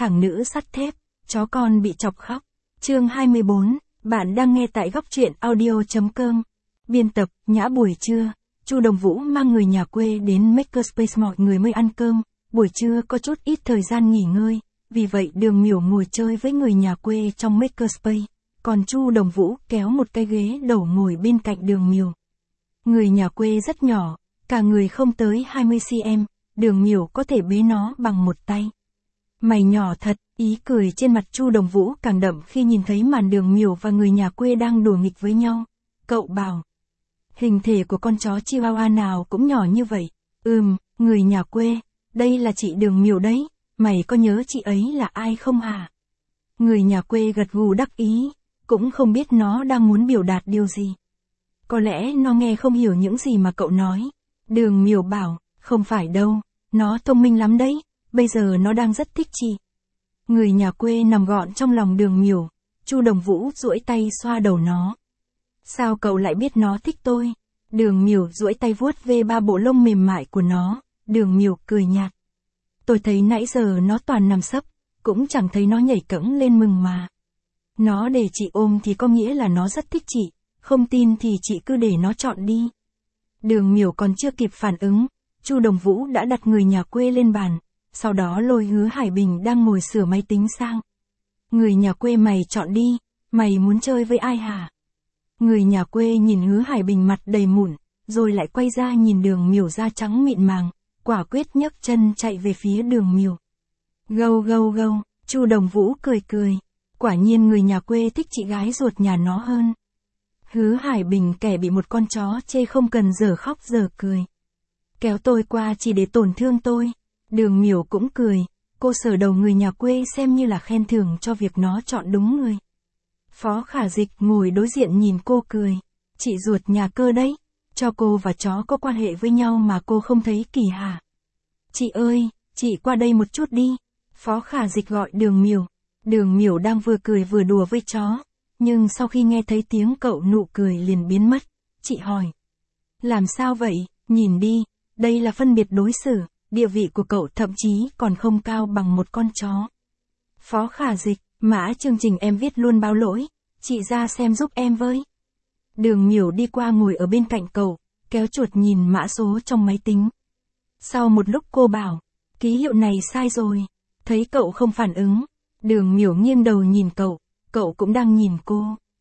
thằng nữ sắt thép, chó con bị chọc khóc. Chương 24, bạn đang nghe tại góc truyện audio.com. Biên tập, Nhã. Buổi trưa, Chu Đồng Vũ mang người nhà quê đến Makerspace, mọi người mới ăn cơm. Buổi trưa có chút ít thời gian nghỉ ngơi, vì vậy Đường Miểu ngồi chơi với người nhà quê trong Makerspace, còn Chu Đồng Vũ kéo một cái ghế đầu ngồi bên cạnh Đường Miểu. Người nhà quê rất nhỏ, cả người không tới 20cm, Đường Miểu có thể bế nó bằng một tay. Mày nhỏ thật, ý cười trên mặt Chu Đồng Vũ càng đậm khi nhìn thấy màn Đường Miểu và người nhà quê đang đùa nghịch với nhau. Cậu bảo, hình thể của con chó Chihuahua nào cũng nhỏ như vậy. Người nhà quê, đây là chị Đường Miểu đấy, mày có nhớ chị ấy là ai không hả? Người nhà quê gật gù đắc ý, cũng không biết nó đang muốn biểu đạt điều gì. Có lẽ nó nghe không hiểu những gì mà cậu nói. Đường Miểu bảo, không phải đâu, nó thông minh lắm đấy, bây giờ nó đang rất thích chị. Người nhà quê nằm gọn trong lòng Đường Miểu, Chu Đồng Vũ duỗi tay xoa đầu nó. Sao cậu lại biết nó thích tôi? Đường Miểu duỗi tay vuốt về ba bộ lông mềm mại của nó, Đường Miểu cười nhạt. Tôi thấy nãy giờ nó toàn nằm sấp, cũng chẳng thấy nó nhảy cẫng lên mừng mà. Nó để chị ôm thì có nghĩa là nó rất thích chị, không tin thì chị cứ để nó chọn đi. Đường Miểu còn chưa kịp phản ứng, Chu Đồng Vũ đã đặt người nhà quê lên bàn, sau đó lôi Hứa Hải Bình đang ngồi sửa máy tính sang. Người nhà quê, mày chọn đi, mày muốn chơi với ai hả? Người nhà quê nhìn Hứa Hải Bình mặt đầy mụn, rồi lại quay ra nhìn Đường Miểu da trắng mịn màng, quả quyết nhấc chân chạy về phía Đường Miểu. Gâu gâu gâu, Chu Đồng Vũ cười cười, quả nhiên người nhà quê thích chị gái ruột nhà nó hơn. Hứa Hải Bình kẻ bị một con chó chê không cần giờ khóc giờ cười. Kéo tôi qua chỉ để tổn thương tôi. Đường Miểu cũng cười, cô sờ đầu người nhà quê xem như là khen thưởng cho việc nó chọn đúng người. Phó Khả Dịch ngồi đối diện nhìn cô cười. Chị ruột nhà Cơ đấy, cho cô và chó có quan hệ với nhau mà cô không thấy kỳ hả? Chị ơi, chị qua đây một chút đi. Phó Khả Dịch gọi Đường Miểu. Đường Miểu đang vừa cười vừa đùa với chó, nhưng sau khi nghe thấy tiếng cậu nụ cười liền biến mất. Chị hỏi, làm sao vậy? Nhìn đi, đây là phân biệt đối xử, địa vị của cậu thậm chí còn không cao bằng một con chó. Phó Khả Dịch, mã chương trình em viết luôn báo lỗi, chị ra xem giúp em với. Đường Miểu đi qua ngồi ở bên cạnh cậu, kéo chuột nhìn mã số trong máy tính. Sau một lúc cô bảo, ký hiệu này sai rồi. Thấy cậu không phản ứng, Đường Miểu nghiêng đầu nhìn cậu cũng đang nhìn cô.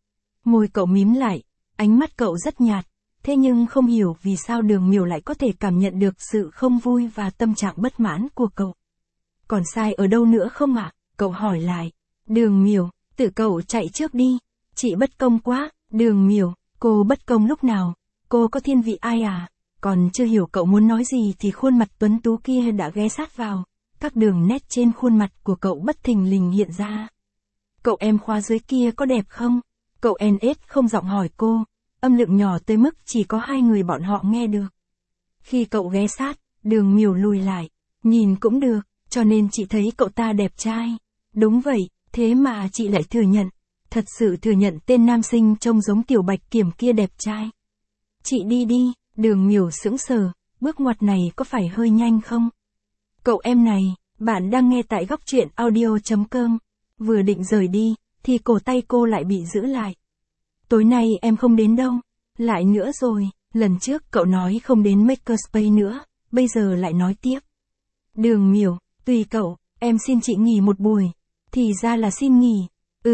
Môi cậu mím lại, ánh mắt cậu rất nhạt, thế nhưng không hiểu vì sao Đường Miểu lại có thể cảm nhận được sự không vui và tâm trạng bất mãn của cậu. Còn sai ở đâu nữa không ạ? Cậu hỏi lại. Đường Miểu, tự cậu chạy trước đi, chị bất công quá. Đường Miểu, cô bất công lúc nào? Cô có thiên vị ai à? Còn chưa hiểu cậu muốn nói gì thì khuôn mặt tuấn tú kia đã ghé sát vào. Các đường nét trên khuôn mặt của cậu bất thình lình hiện ra. Cậu em khóa dưới kia có đẹp không? Cậu NS không giọng hỏi cô, âm lượng nhỏ tới mức chỉ có hai người bọn họ nghe được. Khi cậu ghé sát, Đường Miểu lùi lại, nhìn cũng được, cho nên chị thấy cậu ta đẹp trai. Đúng vậy, thế mà chị lại thừa nhận, thật sự thừa nhận tên nam sinh trông giống Tiểu Bạch Kiểm kia đẹp trai. Chị đi đi. Đường Miểu sững sờ, bước ngoặt này có phải hơi nhanh không? Cậu em này, bạn đang nghe tại góc truyện audio.com. Vừa định rời đi, thì cổ tay cô lại bị giữ lại. Tối nay em không đến đâu. Lại nữa rồi, lần trước cậu nói không đến Makerspace nữa, bây giờ lại nói tiếp. Đường Miểu, tùy cậu, em xin chị nghỉ một buổi. Thì ra là xin nghỉ.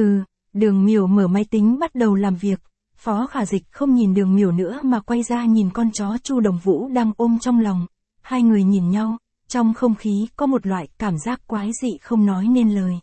Đường Miểu mở máy tính bắt đầu làm việc. Phó Khả Dịch không nhìn Đường Miểu nữa mà quay ra nhìn con chó Chu Đồng Vũ đang ôm trong lòng. Hai người nhìn nhau, trong không khí có một loại cảm giác quái dị không nói nên lời.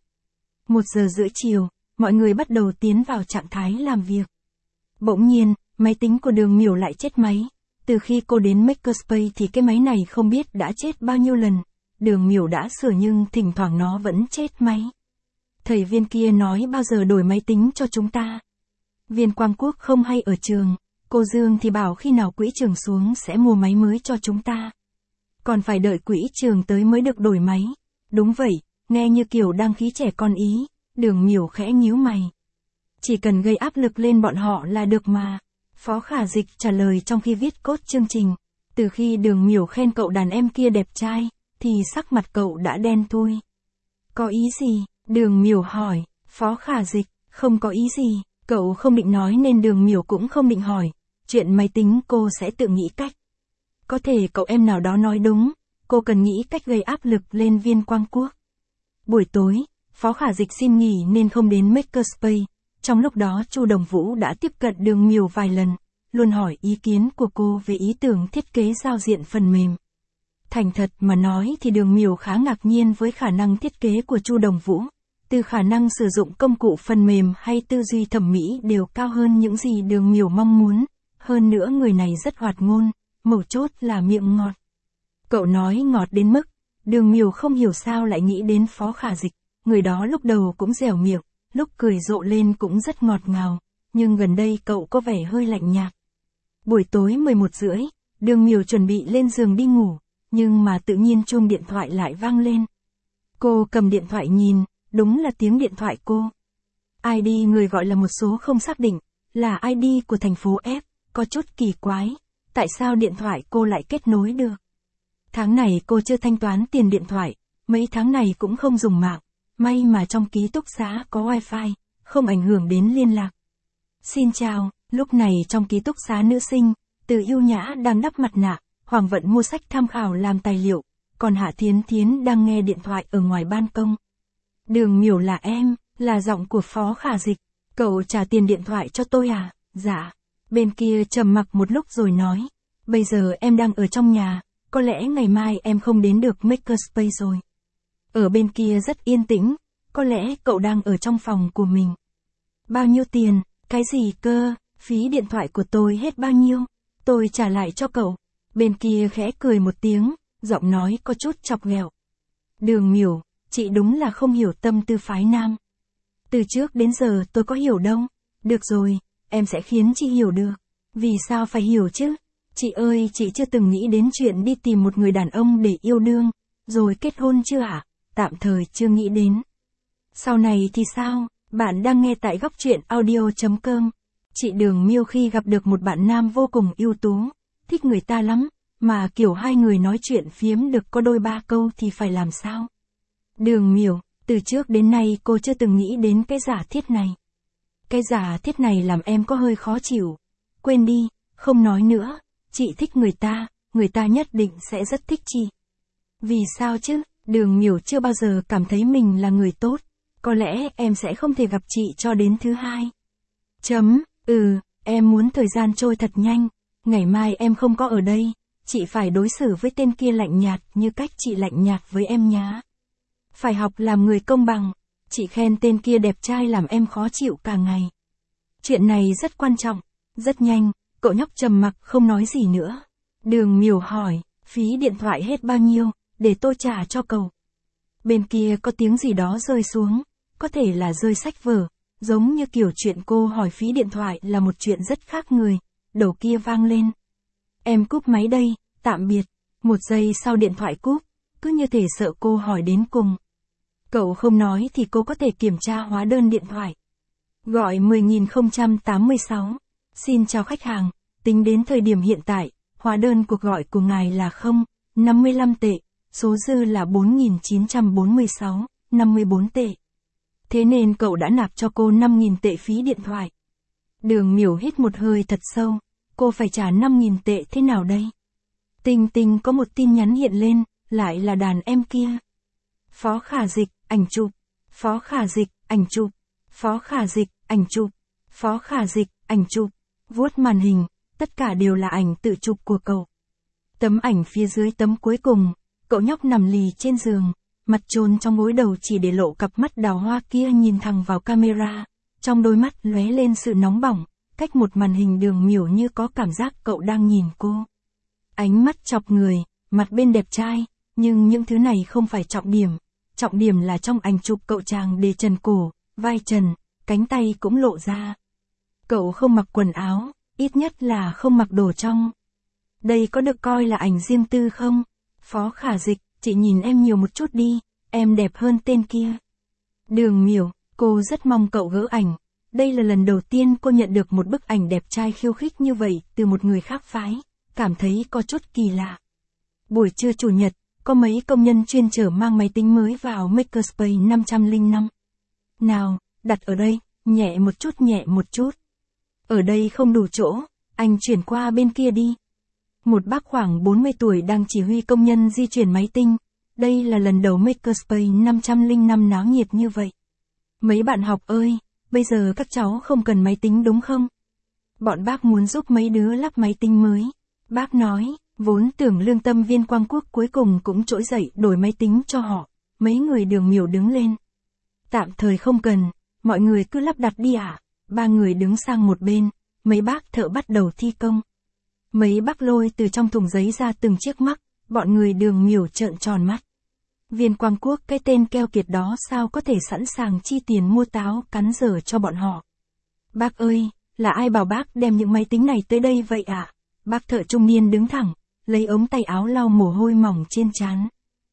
1:30 chiều, mọi người bắt đầu tiến vào trạng thái làm việc. Bỗng nhiên, máy tính của Đường Miểu lại chết máy. Từ khi cô đến Makerspace thì cái máy này không biết đã chết bao nhiêu lần. Đường Miểu đã sửa nhưng thỉnh thoảng nó vẫn chết máy. Thầy Viên kia nói bao giờ đổi máy tính cho chúng ta. Viên Quang Quốc không hay ở trường, cô Dương thì bảo khi nào quỹ trường xuống sẽ mua máy mới cho chúng ta. Còn phải đợi quỹ trường tới mới được đổi máy. Đúng vậy, nghe như kiểu đang khí trẻ con ý. Đường Miểu khẽ nhíu mày. Chỉ cần gây áp lực lên bọn họ là được mà. Phó Khả Dịch trả lời trong khi viết code chương trình. Từ khi Đường Miểu khen cậu đàn em kia đẹp trai, thì sắc mặt cậu đã đen thui. Có ý gì? Đường Miểu hỏi. Phó Khả Dịch, không có ý gì, cậu không định nói nên Đường Miểu cũng không định hỏi. Chuyện máy tính cô sẽ tự nghĩ cách. Có thể cậu em nào đó nói đúng, cô cần nghĩ cách gây áp lực lên Viên Quang Quốc. Buổi tối, Phó Khả Dịch xin nghỉ nên không đến Makerspace. Trong lúc đó Chu Đồng Vũ đã tiếp cận Đường Miểu vài lần, luôn hỏi ý kiến của cô về ý tưởng thiết kế giao diện phần mềm. Thành thật mà nói thì Đường Miểu khá ngạc nhiên với khả năng thiết kế của Chu Đồng Vũ. Từ khả năng sử dụng công cụ phần mềm hay tư duy thẩm mỹ đều cao hơn những gì Đường Miểu mong muốn. Hơn nữa người này rất hoạt ngôn, mấu chốt là miệng ngọt. Cậu nói ngọt đến mức, Đường Miểu không hiểu sao lại nghĩ đến Phó Khả Dịch. Người đó lúc đầu cũng dẻo miệng, lúc cười rộ lên cũng rất ngọt ngào, nhưng gần đây cậu có vẻ hơi lạnh nhạt. Buổi tối 11:30, Đường Miểu chuẩn bị lên giường đi ngủ, nhưng mà tự nhiên chuông điện thoại lại vang lên. Cô cầm điện thoại nhìn, đúng là tiếng điện thoại cô. ID người gọi là một số không xác định, là ID của thành phố F, có chút kỳ quái. Tại sao điện thoại cô lại kết nối được? Tháng này cô chưa thanh toán tiền điện thoại, mấy tháng này cũng không dùng mạng. May mà trong ký túc xá có wifi, không ảnh hưởng đến liên lạc. Xin chào, lúc này trong ký túc xá nữ sinh, Từ Yêu Nhã đang đắp mặt nạ, Hoàng Vận mua sách tham khảo làm tài liệu, còn Hạ Thiến Thiến đang nghe điện thoại ở ngoài ban công. Đường Miểu là em, là giọng của Phó Khả Dịch. Cậu trả tiền điện thoại cho tôi à? Dạ. Bên kia trầm mặc một lúc rồi nói. Bây giờ em đang ở trong nhà, có lẽ ngày mai em không đến được Makerspace rồi. Ở bên kia rất yên tĩnh, có lẽ cậu đang ở trong phòng của mình. Bao nhiêu tiền? Cái gì cơ? Phí điện thoại của tôi hết bao nhiêu? Tôi trả lại cho cậu. Bên kia khẽ cười một tiếng, giọng nói có chút chọc ghẹo. Đường Miểu, chị đúng là không hiểu tâm tư phái nam. Từ trước đến giờ tôi có hiểu đâu. Được rồi, em sẽ khiến chị hiểu được. Vì sao phải hiểu chứ? Chị ơi, chị chưa từng nghĩ đến chuyện đi tìm một người đàn ông để yêu đương, rồi kết hôn chưa ạ? Tạm thời chưa nghĩ đến. Sau này thì sao? Bạn đang nghe tại góc truyện audio.com. Chị Đường Miêu khi gặp được một bạn nam vô cùng ưu tú, thích người ta lắm, mà kiểu hai người nói chuyện phiếm được có đôi ba câu thì phải làm sao? Đường Miểu, từ trước đến nay cô chưa từng nghĩ đến cái giả thiết này. Cái giả thiết này làm em có hơi khó chịu. Quên đi, không nói nữa, chị thích người ta nhất định sẽ rất thích chị. Vì sao chứ? Đường Miểu chưa bao giờ cảm thấy mình là người tốt. Có lẽ em sẽ không thể gặp chị cho đến thứ hai. Em muốn thời gian trôi thật nhanh. Ngày mai em không có ở đây. Chị phải đối xử với tên kia lạnh nhạt như cách chị lạnh nhạt với em nhá. Phải học làm người công bằng. Chị khen tên kia đẹp trai làm em khó chịu cả ngày. Chuyện này rất quan trọng. Rất nhanh, cậu nhóc trầm mặc không nói gì nữa. Đường Miểu hỏi, phí điện thoại hết bao nhiêu, để tôi trả cho cậu. Bên kia có tiếng gì đó rơi xuống, có thể là rơi sách vở, giống như kiểu chuyện cô hỏi phí điện thoại là một chuyện rất khác người. Đầu kia vang lên. Em cúp máy đây, tạm biệt. Một giây sau điện thoại cúp, cứ như thể sợ cô hỏi đến cùng. Cậu không nói thì cô có thể kiểm tra hóa đơn điện thoại. Gọi 10.086. Xin chào khách hàng, tính đến thời điểm hiện tại, hóa đơn cuộc gọi của ngài là 0,55 tệ, số dư là 4.946,54 tệ. Thế nên cậu đã nạp cho cô 5.000 tệ phí điện thoại. Đường Miểu hít một hơi thật sâu, cô phải trả 5.000 tệ thế nào đây? Tinh tinh có một tin nhắn hiện lên, lại là đàn em kia. Phó Khả Dịch, ảnh chụp. Phó Khả Dịch, ảnh chụp. Phó Khả Dịch, ảnh chụp. Phó Khả Dịch, ảnh chụp. Vuốt màn hình, tất cả đều là ảnh tự chụp của cậu. Tấm ảnh phía dưới tấm cuối cùng, cậu nhóc nằm lì trên giường, mặt chôn trong gối đầu chỉ để lộ cặp mắt đào hoa kia nhìn thẳng vào camera, trong đôi mắt lóe lên sự nóng bỏng, cách một màn hình Đường Miểu như có cảm giác cậu đang nhìn cô. Ánh mắt chọc người, mặt bên đẹp trai, nhưng những thứ này không phải trọng điểm là trong ảnh chụp cậu chàng để trần cổ, vai trần, cánh tay cũng lộ ra. Cậu không mặc quần áo, ít nhất là không mặc đồ trong. Đây có được coi là ảnh riêng tư không? Phó Khả Dịch, chị nhìn em nhiều một chút đi, em đẹp hơn tên kia. Đường Miểu, cô rất mong cậu gỡ ảnh. Đây là lần đầu tiên cô nhận được một bức ảnh đẹp trai khiêu khích như vậy từ một người khác phái, cảm thấy có chút kỳ lạ. Buổi trưa chủ nhật, có mấy công nhân chuyên chở mang máy tính mới vào Makerspace 505. Nào, đặt ở đây, nhẹ một chút. Ở đây không đủ chỗ, anh chuyển qua bên kia đi. Một bác khoảng 40 tuổi đang chỉ huy công nhân di chuyển máy tinh. Đây là lần đầu Makerspace 505 náo nhiệt như vậy. Mấy bạn học ơi, bây giờ các cháu không cần máy tính đúng không? Bọn bác muốn giúp mấy đứa lắp máy tính mới. Bác nói, vốn tưởng lương tâm Viên Quang Quốc cuối cùng cũng trỗi dậy đổi máy tính cho họ. Mấy người Đường Miểu đứng lên. Tạm thời không cần, mọi người cứ lắp đặt đi ạ. Ba người đứng sang một bên, mấy bác thợ bắt đầu thi công. Mấy bác lôi từ trong thùng giấy ra từng chiếc mắc, bọn người Đường Miểu trợn tròn mắt. Viên Quang Quốc cái tên keo kiệt đó sao có thể sẵn sàng chi tiền mua táo cắn dở cho bọn họ. Bác ơi, là ai bảo bác đem những máy tính này tới đây vậy ạ? Bác thợ trung niên đứng thẳng, lấy ống tay áo lau mồ hôi mỏng trên trán.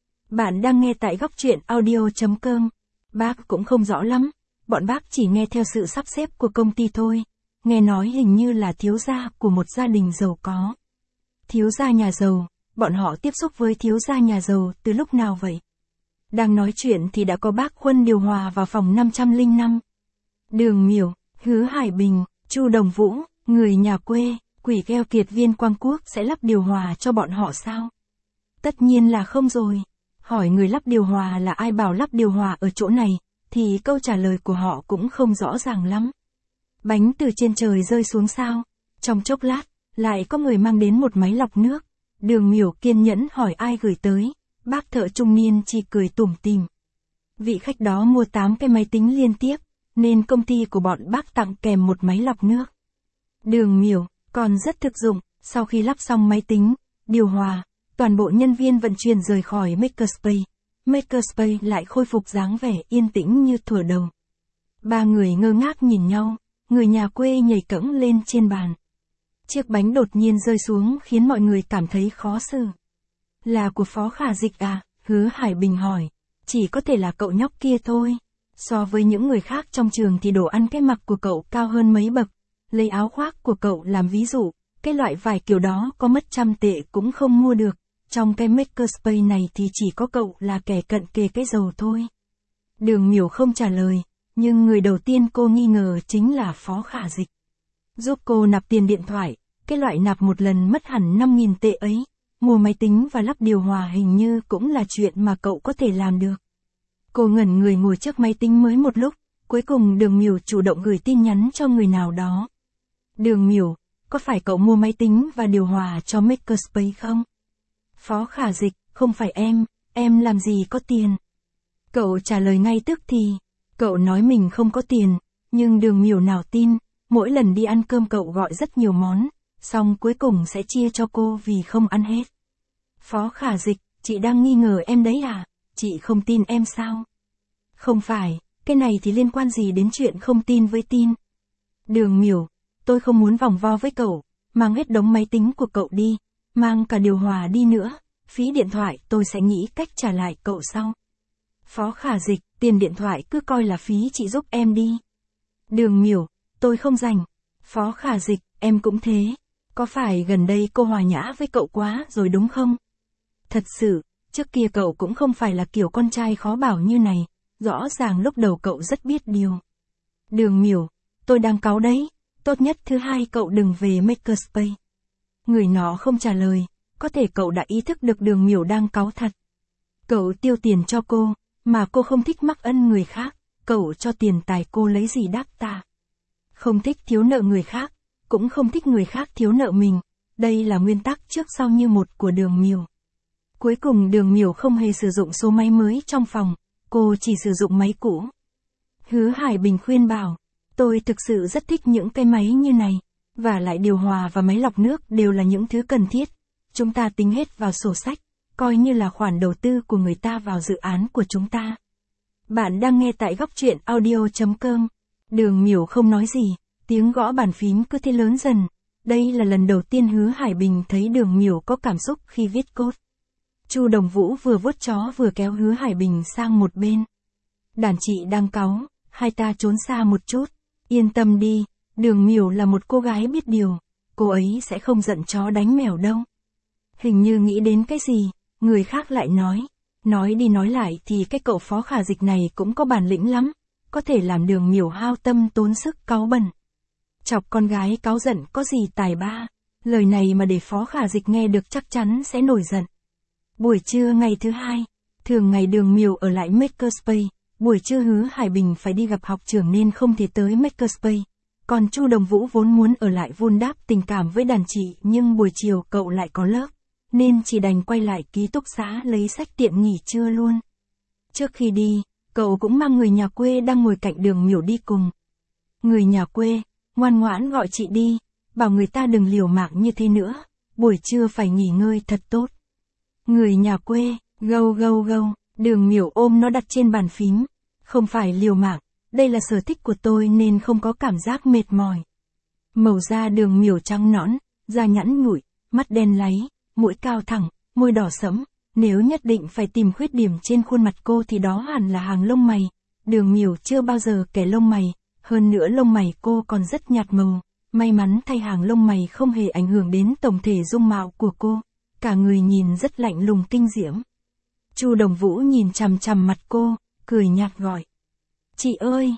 Bạn đang nghe tại góc truyện audio.com. Bác cũng không rõ lắm, bọn bác chỉ nghe theo sự sắp xếp của công ty thôi. Nghe nói hình như là thiếu gia của một gia đình giàu có. Thiếu gia nhà giàu, bọn họ tiếp xúc với thiếu gia nhà giàu từ lúc nào vậy? Đang nói chuyện thì đã có bác Khuân điều hòa vào phòng 505. Đường Miểu, Hứa Hải Bình, Chu Đồng Vũ, người nhà quê, quỷ keo kiệt Viên Quang Quốc sẽ lắp điều hòa cho bọn họ sao? Tất nhiên là không rồi. Hỏi người lắp điều hòa là ai bảo lắp điều hòa ở chỗ này, thì câu trả lời của họ cũng không rõ ràng lắm. Bánh từ trên trời rơi xuống sao? Trong chốc lát, lại có người mang đến một máy lọc nước. Đường Miểu kiên nhẫn hỏi ai gửi tới. Bác thợ trung niên chỉ cười tủm tỉm. Vị khách đó mua 8 cái máy tính liên tiếp, nên công ty của bọn bác tặng kèm một máy lọc nước. Đường Miểu, còn rất thực dụng, sau khi lắp xong máy tính, điều hòa, toàn bộ nhân viên vận chuyển rời khỏi Makerspace. Makerspace lại khôi phục dáng vẻ yên tĩnh như thuở đầu. Ba người ngơ ngác nhìn nhau, người nhà quê nhảy cẫng lên trên bàn. Chiếc bánh đột nhiên rơi xuống khiến mọi người cảm thấy khó xử. Là của Phó Khả Dịch à? Hứa Hải Bình hỏi. Chỉ có thể là cậu nhóc kia thôi. So với những người khác trong trường thì đồ ăn cái mặc của cậu cao hơn mấy bậc. Lấy áo khoác của cậu làm ví dụ, cái loại vải kiểu đó có mất 100 tệ cũng không mua được. Trong cái Makerspace này thì chỉ có cậu là kẻ cận kề cái giàu thôi. Đường Miểu không trả lời, nhưng người đầu tiên cô nghi ngờ chính là Phó Khả Dịch. Giúp cô nạp tiền điện thoại, cái loại nạp một lần mất hẳn 5.000 tệ ấy. Mua máy tính và lắp điều hòa hình như cũng là chuyện mà cậu có thể làm được. Cô ngẩn người ngồi trước máy tính mới một lúc, cuối cùng Đường Miểu chủ động gửi tin nhắn cho người nào đó. Đường Miểu, có phải cậu mua máy tính và điều hòa cho Makerspace không? Phó Khả Dịch, không phải em làm gì có tiền. Cậu trả lời ngay tức thì, cậu nói mình không có tiền, nhưng Đường Miểu nào tin, mỗi lần đi ăn cơm cậu gọi rất nhiều món. Xong cuối cùng sẽ chia cho cô vì không ăn hết. Phó Khả Dịch, chị đang nghi ngờ em đấy à? Chị không tin em sao? Không phải, cái này thì liên quan gì đến chuyện không tin với tin? Đường Miểu, tôi không muốn vòng vo với cậu, mang hết đống máy tính của cậu đi, mang cả điều hòa đi nữa, phí điện thoại tôi sẽ nghĩ cách trả lại cậu sau. Phó Khả Dịch, tiền điện thoại cứ coi là phí chị giúp em đi. Đường Miểu, tôi không rảnh. Phó Khả Dịch, em cũng thế. Có phải gần đây cô hòa nhã với cậu quá rồi đúng không? Thật sự, trước kia cậu cũng không phải là kiểu con trai khó bảo như này, rõ ràng lúc đầu cậu rất biết điều. Đường Miểu, tôi đang cáu đấy, tốt nhất thứ hai cậu đừng về Makerspace. Người nó không trả lời, có thể cậu đã ý thức được Đường Miểu đang cáu thật. Cậu tiêu tiền cho cô, mà cô không thích mắc ân người khác, cậu cho tiền tài cô lấy gì đáp ta? Không thích thiếu nợ người khác. Cũng không thích người khác thiếu nợ mình, đây là nguyên tắc trước sau như một của Đường Miểu. Cuối cùng Đường Miểu không hề sử dụng số máy mới trong phòng, cô chỉ sử dụng máy cũ. Hứa Hải Bình khuyên bảo, tôi thực sự rất thích những cái máy như này, và lại điều hòa và máy lọc nước đều là những thứ cần thiết. Chúng ta tính hết vào sổ sách, coi như là khoản đầu tư của người ta vào dự án của chúng ta. Bạn đang nghe tại góc truyện audio.com. Đường Miểu không nói gì. Tiếng gõ bàn phím cứ thế lớn dần. Đây là lần đầu tiên Hứa Hải Bình thấy Đường Miểu có cảm xúc khi viết code. Chu Đồng Vũ vừa vuốt chó vừa kéo Hứa Hải Bình sang một bên. Đàn chị đang cáu, hai ta trốn xa một chút. Yên tâm đi, Đường Miểu là một cô gái biết điều. Cô ấy sẽ không giận chó đánh mèo đâu. Hình như nghĩ đến cái gì, người khác lại nói đi nói lại thì cái cậu Phó Khả Dịch này cũng có bản lĩnh lắm, có thể làm Đường Miểu hao tâm tốn sức cáu bẩn. Chọc con gái cáu giận có gì tài ba, lời này mà để Phó Khả Dịch nghe được chắc chắn sẽ nổi giận. Buổi trưa ngày thứ hai, thường ngày Đường Miểu ở lại Makerspace, buổi trưa Hứa Hải Bình phải đi gặp học trưởng nên không thể tới Makerspace. Còn Chu Đồng Vũ vốn muốn ở lại vun đáp tình cảm với đàn chị nhưng buổi chiều cậu lại có lớp, nên chỉ đành quay lại ký túc xá lấy sách tiện nghỉ trưa luôn. Trước khi đi, cậu cũng mang người nhà quê đang ngồi cạnh Đường Miểu đi cùng. Người nhà quê, ngoan ngoãn gọi chị đi, bảo người ta đừng liều mạng như thế nữa, buổi trưa phải nghỉ ngơi thật tốt. Người nhà quê, gâu gâu gâu, Đường Miểu ôm nó đặt trên bàn phím, không phải liều mạng, đây là sở thích của tôi nên không có cảm giác mệt mỏi. Màu da Đường Miểu trắng nõn, da nhẵn nhụi, mắt đen láy, mũi cao thẳng, môi đỏ sẫm, nếu nhất định phải tìm khuyết điểm trên khuôn mặt cô thì đó hẳn là hàng lông mày. Đường Miểu chưa bao giờ kẻ lông mày, hơn nữa lông mày cô còn rất nhạt màu, may mắn thay hàng lông mày không hề ảnh hưởng đến tổng thể dung mạo của cô, cả người nhìn rất lạnh lùng kinh diễm. Chu Đồng Vũ nhìn chằm chằm mặt cô, cười nhạt gọi. Chị ơi,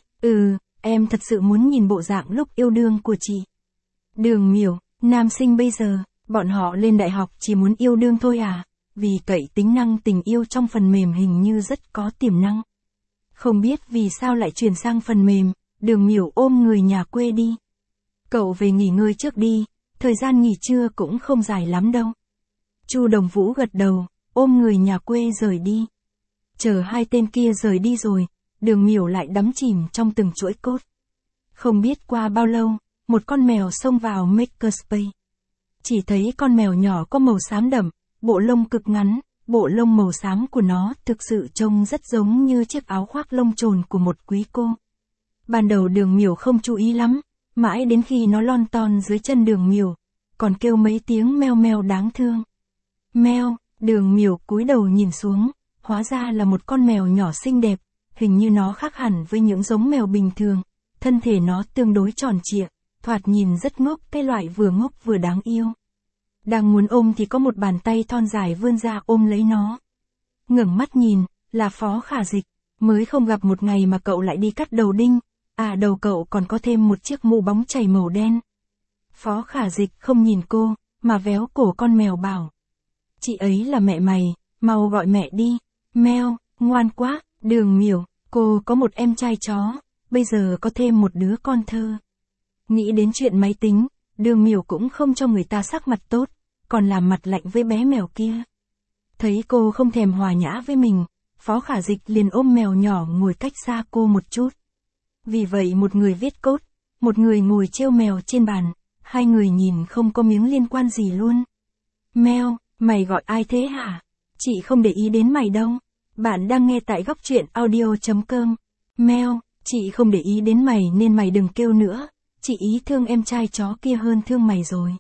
em thật sự muốn nhìn bộ dạng lúc yêu đương của chị. Đường Miểu, nam sinh bây giờ, bọn họ lên đại học chỉ muốn yêu đương thôi à, vì cậy tính năng tình yêu trong phần mềm hình như rất có tiềm năng. Không biết vì sao lại chuyển sang phần mềm, Đường Miểu ôm người nhà quê đi. Cậu về nghỉ ngơi trước đi, thời gian nghỉ trưa cũng không dài lắm đâu. Chu Đồng Vũ gật đầu, ôm người nhà quê rời đi. Chờ hai tên kia rời đi rồi, Đường Miểu lại đắm chìm trong từng chuỗi cốt. Không biết qua bao lâu, một con mèo xông vào Makerspace. Chỉ thấy con mèo nhỏ có màu xám đậm, bộ lông cực ngắn, bộ lông màu xám của nó thực sự trông rất giống như chiếc áo khoác lông trồn của một quý cô. Ban đầu Đường Miểu không chú ý lắm, mãi đến khi nó lon ton dưới chân Đường Miểu, còn kêu mấy tiếng meo meo đáng thương. Meo, Đường Miểu cúi đầu nhìn xuống, hóa ra là một con mèo nhỏ xinh đẹp, hình như nó khác hẳn với những giống mèo bình thường, thân thể nó tương đối tròn trịa, thoạt nhìn rất ngốc, cái loại vừa ngốc vừa đáng yêu. Đang muốn ôm thì có một bàn tay thon dài vươn ra ôm lấy nó. Ngẩng mắt nhìn, là Phó Khả Dịch, mới không gặp một ngày mà cậu lại đi cắt đầu đinh, đầu cậu còn có thêm một chiếc mũ bóng chảy màu đen. Phó Khả Dịch không nhìn cô, mà véo cổ con mèo bảo. Chị ấy là mẹ mày, mau gọi mẹ đi. Meo, ngoan quá, Đường Miểu, cô có một em trai chó, bây giờ có thêm một đứa con thơ. Nghĩ đến chuyện máy tính, Đường Miểu cũng không cho người ta sắc mặt tốt, còn làm mặt lạnh với bé mèo kia. Thấy cô không thèm hòa nhã với mình, Phó Khả Dịch liền ôm mèo nhỏ ngồi cách xa cô một chút. Vì vậy một người viết code, một người ngồi trêu mèo trên bàn, hai người nhìn không có miếng liên quan gì luôn. Meo, mày gọi ai thế hả? Chị không để ý đến mày đâu. Bạn đang nghe tại góc truyện audio.com. Meo, chị không để ý đến mày nên mày đừng kêu nữa. Chị ý thương em trai chó kia hơn thương mày rồi.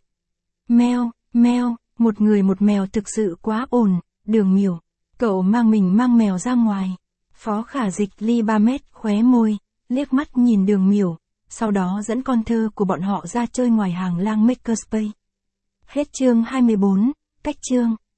Meo, meo, một người một mèo thực sự quá ồn. Đường Miểu, cậu mang mèo ra ngoài. Phó Khả Dịch ly 3 mét khóe môi, liếc mắt nhìn Đường Miểu, sau đó dẫn con thơ của bọn họ ra chơi ngoài hàng lang Makerspace. Hết chương 24, cách chương.